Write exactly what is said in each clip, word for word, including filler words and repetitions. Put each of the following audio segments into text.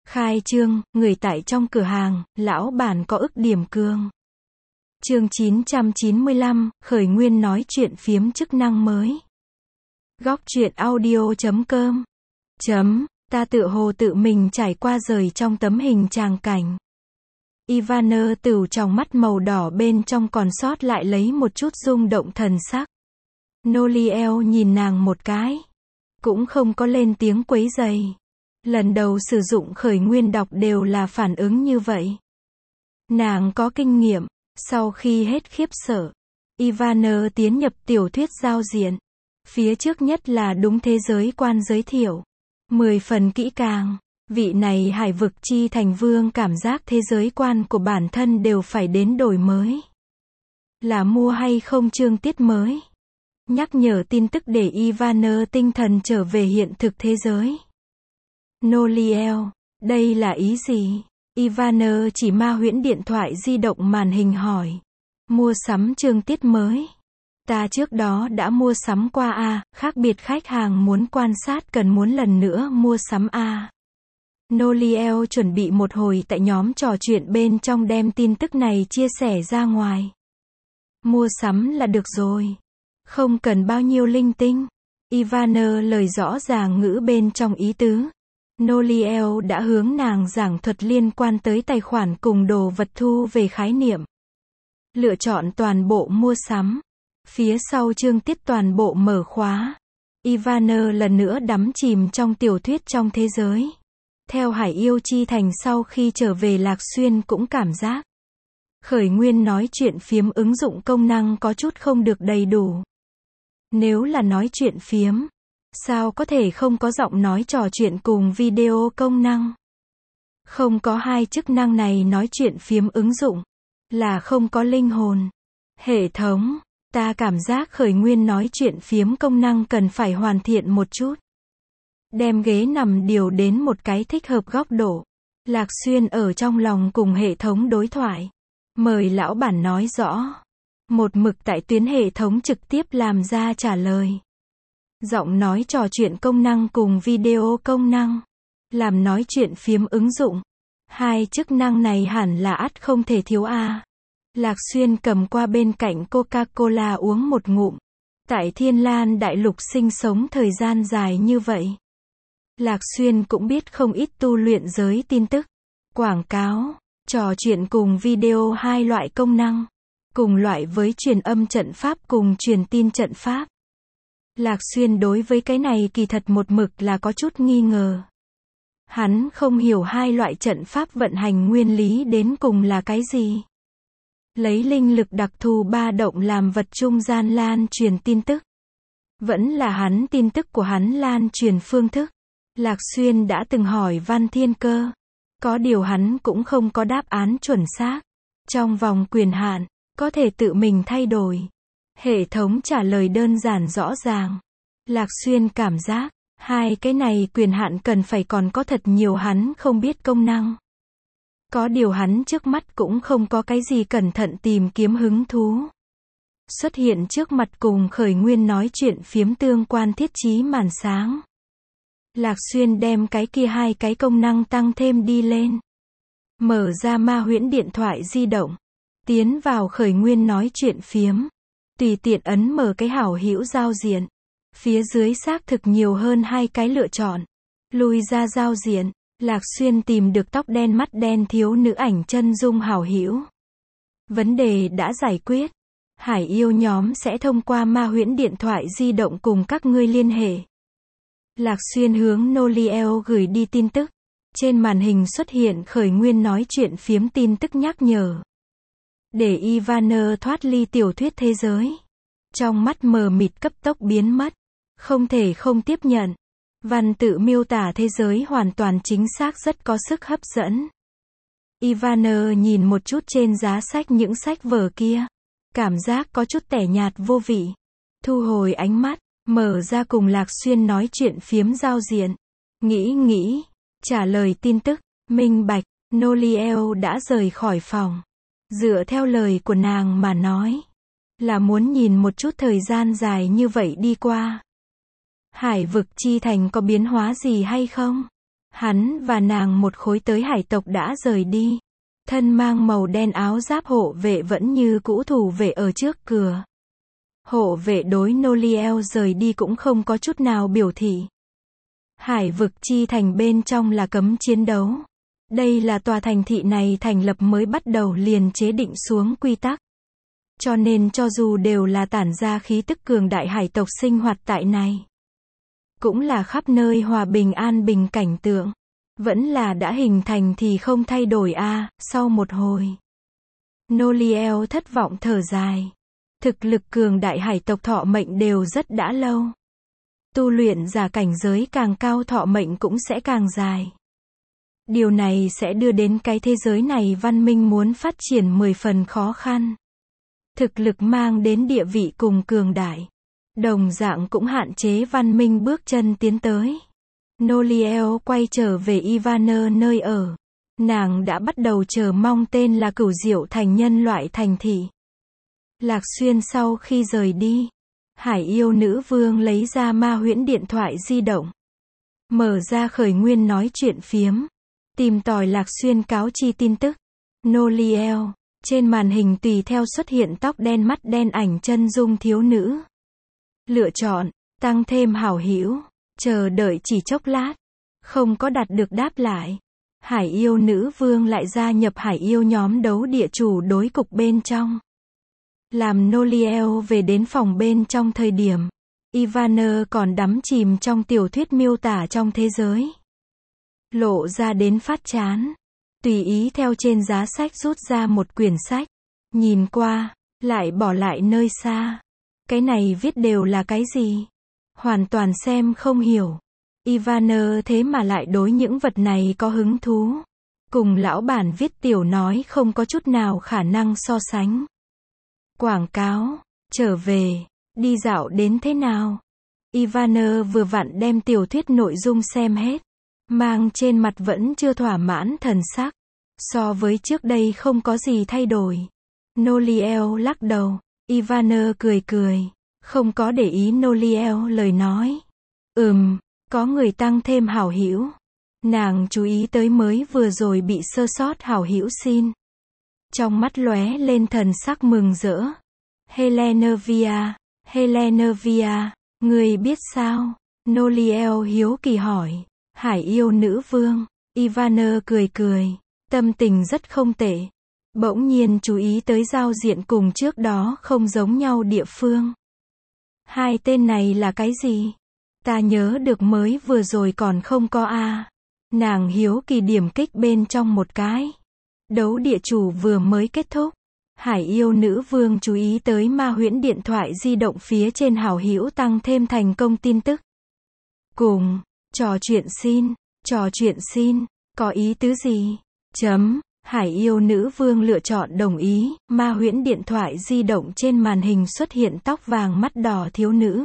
Khai trương, người tại trong cửa hàng, lão bản có ức điểm cường. Chương chín trăm chín mươi lăm, khởi nguyên nói chuyện phiếm chức năng mới. Góc truyện audio chấm com. Chấm, ta tự hồ tự mình trải qua rời trong tấm hình tràng cảnh. Ivana từ trong mắt màu đỏ bên trong còn sót lại lấy một chút rung động thần sắc. Noliel nhìn nàng một cái. Cũng không có lên tiếng quấy rầy. Lần đầu sử dụng khởi nguyên đọc đều là phản ứng như vậy. Nàng có kinh nghiệm. Sau khi hết khiếp sợ, Ivana tiến nhập tiểu thuyết giao diện. Phía trước nhất là đúng thế giới quan giới thiệu. Mười phần kỹ càng. Vị này hải vực chi thành vương cảm giác thế giới quan của bản thân đều phải đến đổi mới. Là mua hay không chương tiết mới. Nhắc nhở tin tức để Ivana tinh thần trở về hiện thực thế giới. Noliel, đây là ý gì? Ivana chỉ ma huyễn điện thoại di động màn hình hỏi. Mua sắm chương tiết mới. Ta trước đó đã mua sắm qua a, khác biệt khách hàng muốn quan sát cần muốn lần nữa mua sắm a. Noliel chuẩn bị một hồi tại nhóm trò chuyện bên trong đem tin tức này chia sẻ ra ngoài. Mua sắm là được rồi. Không cần bao nhiêu linh tinh. Ivana lời rõ ràng ngữ bên trong ý tứ. Noliel đã hướng nàng giảng thuật liên quan tới tài khoản cùng đồ vật thu về khái niệm. Lựa chọn toàn bộ mua sắm. Phía sau chương tiết toàn bộ mở khóa. Ivana lần nữa đắm chìm trong tiểu thuyết trong thế giới. Theo Hải Yêu Chi Thành sau khi trở về Lạc Xuyên cũng cảm giác. Khởi nguyên nói chuyện phiếm ứng dụng công năng có chút không được đầy đủ. Nếu là nói chuyện phiếm, sao có thể không có giọng nói trò chuyện cùng video công năng? Không có hai chức năng này nói chuyện phiếm ứng dụng, là không có linh hồn. Hệ thống, ta cảm giác khởi nguyên nói chuyện phiếm công năng cần phải hoàn thiện một chút. Đem ghế nằm điều đến một cái thích hợp góc độ. Lạc Xuyên ở trong lòng cùng hệ thống đối thoại. Mời lão bản nói rõ. Một mực tại tuyến hệ thống trực tiếp làm ra trả lời. Giọng nói trò chuyện công năng cùng video công năng. Làm nói chuyện phiếm ứng dụng. Hai chức năng này hẳn là ắt không thể thiếu a. Lạc Xuyên cầm qua bên cạnh Coca-Cola uống một ngụm. Tại Thiên Lan Đại Lục sinh sống thời gian dài như vậy. Lạc Xuyên cũng biết không ít tu luyện giới tin tức, quảng cáo, trò chuyện cùng video hai loại công năng. Cùng loại với truyền âm trận pháp cùng truyền tin trận pháp. Lạc Xuyên đối với cái này kỳ thật một mực là có chút nghi ngờ. Hắn không hiểu hai loại trận pháp vận hành nguyên lý đến cùng là cái gì. Lấy linh lực đặc thù ba động làm vật trung gian lan truyền tin tức. Vẫn là hắn tin tức của hắn lan truyền phương thức. Lạc Xuyên đã từng hỏi Văn Thiên Cơ. Có điều hắn cũng không có đáp án chuẩn xác. Trong vòng quyền hạn, có thể tự mình thay đổi. Hệ thống trả lời đơn giản rõ ràng. Lạc Xuyên cảm giác, hai cái này quyền hạn cần phải còn có thật nhiều hắn không biết công năng. Có điều hắn trước mắt cũng không có cái gì cẩn thận tìm kiếm hứng thú. Xuất hiện trước mặt cùng khởi nguyên nói chuyện phiếm tương quan thiết chí màn sáng. Lạc Xuyên đem cái kia hai cái công năng tăng thêm đi lên. Mở ra ma huyễn điện thoại di động. Tiến vào khởi nguyên nói chuyện phiếm. Tùy tiện ấn mở cái hảo hữu giao diện. Phía dưới xác thực nhiều hơn hai cái lựa chọn. Lui ra giao diện. Lạc Xuyên tìm được tóc đen mắt đen thiếu nữ ảnh chân dung hảo hữu. Vấn đề đã giải quyết. Hải yêu nhóm sẽ thông qua ma huyễn điện thoại di động cùng các ngươi liên hệ. Lạc Xuyên hướng Noliel gửi đi tin tức. Trên màn hình xuất hiện khởi nguyên nói chuyện phiếm tin tức nhắc nhở. Để Ivana thoát ly tiểu thuyết thế giới. Trong mắt mờ mịt cấp tốc biến mất. Không thể không tiếp nhận. Văn tự miêu tả thế giới hoàn toàn chính xác rất có sức hấp dẫn. Ivana nhìn một chút trên giá sách những sách vở kia. Cảm giác có chút tẻ nhạt vô vị. Thu hồi ánh mắt, mở ra cùng Lạc Xuyên nói chuyện phiếm giao diện. Nghĩ nghĩ, trả lời tin tức, minh bạch, Noliel đã rời khỏi phòng. Dựa theo lời của nàng mà nói. Là muốn nhìn một chút thời gian dài như vậy đi qua. Hải vực chi thành có biến hóa gì hay không? Hắn và nàng một khối tới hải tộc đã rời đi. Thân mang màu đen áo giáp hộ vệ vẫn như cũ thủ vệ ở trước cửa. Hộ vệ đối Noliel rời đi cũng không có chút nào biểu thị. Hải vực chi thành bên trong là cấm chiến đấu. Đây là tòa thành thị này thành lập mới bắt đầu liền chế định xuống quy tắc. Cho nên cho dù đều là tản ra khí tức cường đại hải tộc sinh hoạt tại này, cũng là khắp nơi hòa bình an bình cảnh tượng. Vẫn là đã hình thành thì không thay đổi a. À, sau một hồi, Noliel thất vọng thở dài. Thực lực cường đại hải tộc thọ mệnh đều rất đã lâu. Tu luyện giả cảnh giới càng cao thọ mệnh cũng sẽ càng dài. Điều này sẽ đưa đến cái thế giới này văn minh muốn phát triển mười phần khó khăn. Thực lực mang đến địa vị cùng cường đại, đồng dạng cũng hạn chế văn minh bước chân tiến tới. Noliel quay trở về Ivanner nơi ở. Nàng đã bắt đầu chờ mong tên là Cửu Diệu thành nhân loại thành thị. Lạc Xuyên sau khi rời đi, Hải yêu nữ vương lấy ra ma huyễn điện thoại di động. Mở ra khởi nguyên nói chuyện phiếm. Tìm tòi Lạc Xuyên cáo chi tin tức. Noliel. Trên màn hình tùy theo xuất hiện tóc đen mắt đen ảnh chân dung thiếu nữ. Lựa chọn, tăng thêm hảo hữu. Chờ đợi chỉ chốc lát. Không có đạt được đáp lại. Hải yêu nữ vương lại gia nhập hải yêu nhóm đấu địa chủ đối cục bên trong. Làm Noliel về đến phòng bên trong thời điểm, Ivanner còn đắm chìm trong tiểu thuyết miêu tả trong thế giới. Lộ ra đến phát chán. Tùy ý theo trên giá sách rút ra một quyển sách. Nhìn qua, lại bỏ lại nơi xa. Cái này viết đều là cái gì? Hoàn toàn xem không hiểu. Ivanner thế mà lại đối những vật này có hứng thú. Cùng lão bản viết tiểu nói không có chút nào khả năng so sánh. Quảng cáo, trở về, đi dạo đến thế nào? Ivanner vừa vặn đem tiểu thuyết nội dung xem hết. Mang trên mặt vẫn chưa thỏa mãn thần sắc. So với trước đây không có gì thay đổi. Noliel lắc đầu. Ivanner cười cười. Không có để ý Noliel lời nói. Ừm, có người tăng thêm hảo hữu. Nàng chú ý tới mới vừa rồi bị sơ sót hảo hữu xin. Trong mắt lóe lên thần sắc mừng rỡ. Helenovia, Helenovia, người biết sao? Noliel hiếu kỳ hỏi. Hải yêu nữ vương. Ivanner cười cười. Tâm tình rất không tệ. Bỗng nhiên chú ý tới giao diện cùng trước đó không giống nhau địa phương. Hai tên này là cái gì? Ta nhớ được mới vừa rồi còn không có a. À. Nàng hiếu kỳ điểm kích bên trong một cái. Đấu địa chủ vừa mới kết thúc. Hải yêu nữ vương chú ý tới ma huyễn điện thoại di động phía trên hảo hữu tăng thêm thành công tin tức. Cùng, trò chuyện xin, trò chuyện xin, có ý tứ gì? Chấm, Hải yêu nữ vương lựa chọn đồng ý, ma huyễn điện thoại di động trên màn hình xuất hiện tóc vàng mắt đỏ thiếu nữ.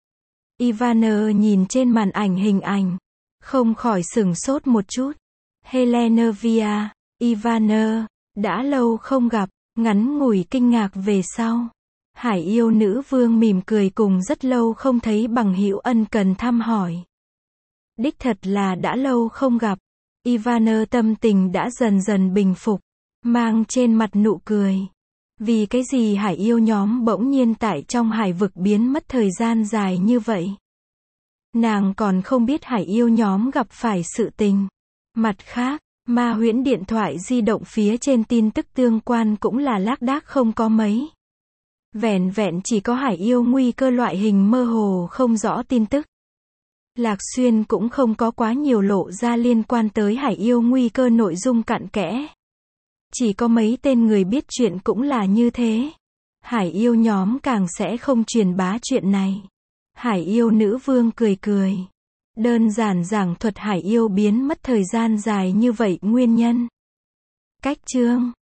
Ivanner nhìn trên màn ảnh hình ảnh, không khỏi sửng sốt một chút. Helenovia, Ivanner, đã lâu không gặp, ngắn ngủi kinh ngạc về sau. Hải yêu nữ vương mỉm cười cùng rất lâu không thấy bằng hữu ân cần thăm hỏi. Đích thật là đã lâu không gặp. Ivanner tâm tình đã dần dần bình phục, mang trên mặt nụ cười. Vì cái gì hải yêu nhóm bỗng nhiên tại trong hải vực biến mất thời gian dài như vậy? Nàng còn không biết hải yêu nhóm gặp phải sự tình. Mặt khác, ma huyễn điện thoại di động phía trên tin tức tương quan cũng là lác đác không có mấy. Vẻn vẹn chỉ có hải yêu nguy cơ loại hình mơ hồ không rõ tin tức. Lạc Xuyên cũng không có quá nhiều lộ ra liên quan tới hải yêu nguy cơ nội dung cặn kẽ. Chỉ có mấy tên người biết chuyện cũng là như thế. Hải yêu nhóm càng sẽ không truyền bá chuyện này. Hải yêu nữ vương cười cười. Đơn giản giảng thuật hải yêu biến mất thời gian dài như vậy nguyên nhân. Cách chương